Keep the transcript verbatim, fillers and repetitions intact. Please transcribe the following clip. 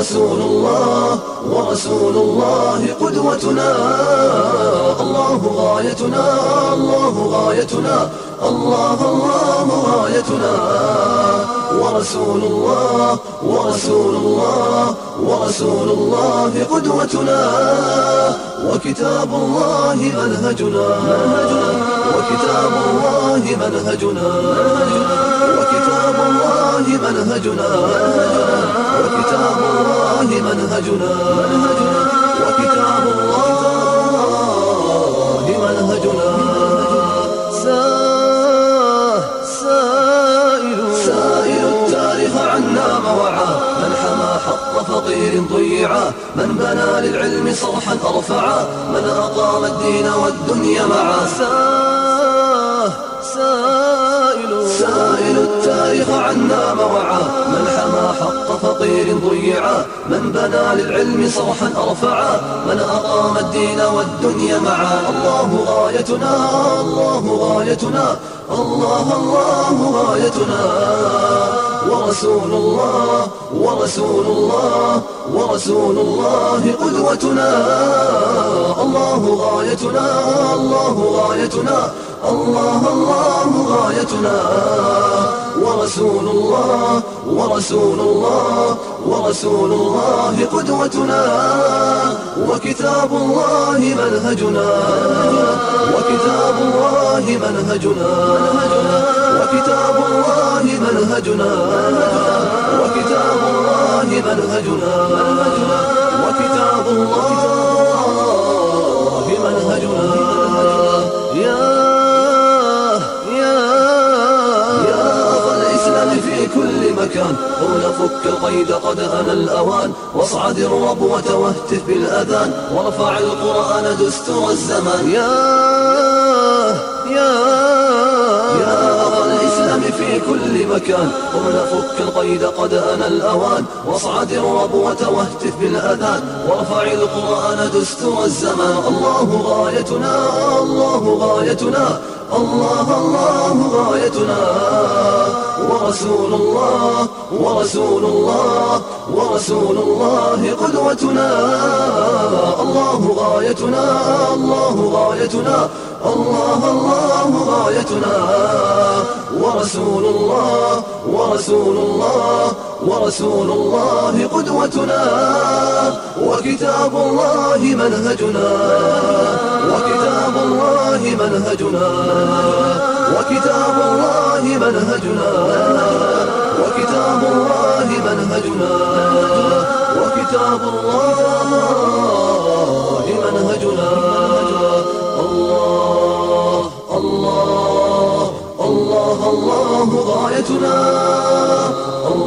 ورسول الله ورسول الله قدوتنا. الله غايتنا الله غايتنا الله الله غايتنا. ورسول الله ورسول الله ورسول الله قدوتنا. وكتاب الله منهجنا وكتاب الله منهجنا وكتاب الله منهجنا وكتاب الله منهجنا وكتاب الله منهجنا. سائل سائل التاريخ عنا موعى، من حمى حق فقير ضيعا، من بنى للعلم صرحا أرفعا، من أقام الدين والدنيا معا. سائل سائل التاريخ عنا موعى، من حمى حق فقير ضيعا، من بنى للعلم صرحا أرفعا، من أقام الدين والدنيا معا. الله غايتنا الله غايتنا الله الله غايتنا. ورسول الله ورسول الله ورسول الله قدوتنا. الله غايتنا الله غايتنا الله الله غايتنا. ورسول الله ورسول الله ورسول الله قدوتنا. وكتاب الله منهجنا وكتاب الله منهجنا وكتاب الله منهجنا وكتاب الله منهجنا وكتاب الله منهجنا. يا في كل مكان هنا فك القيد قد أنا الأوان، واصعد الربوة واهتف بالأذان، وارفع القرآن دستور الزمان. يا يا يا أخا الإسلام في كل مكان هنا فك القيد قد أنا الأوان، واصعد الربوة واهتف بالأذان، وارفع القرآن دستور الزمان. الله غايتنا الله غايتنا الله الله غايتنا. ورسول الله ورسول الله ورسول الله قدوتنا. الله غايتنا الله غايتنا الله الله غايتنا. ورسول الله ورسول الله ورسول الله قدوتنا. وكتاب الله منهجنا وكتاب الله منهجنا وكتاب الله منهجنا وكتاب الله منهجنا وكتاب الله منهجنا. الله الله الله الله غايتنا.